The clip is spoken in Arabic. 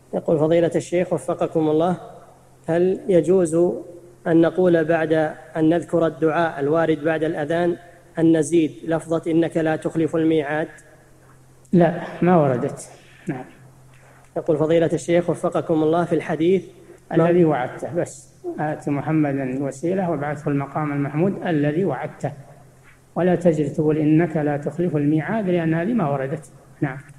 يقول فضيلة الشيخ وفقكم الله، هل يجوز أن نقول بعد أن نذكر الدعاء الوارد بعد الأذان أن نزيد لفظة إنك لا تخلف الميعاد؟ لا، ما وردت. نعم. يقول فضيلة الشيخ وفقكم الله، في الحديث الذي وعدته بس، آت محمدا الوسيلة وابعثه المقام المحمود الذي وعدته، ولا تجد تقول إنك لا تخلف الميعاد، لأن هذه ما وردت. نعم.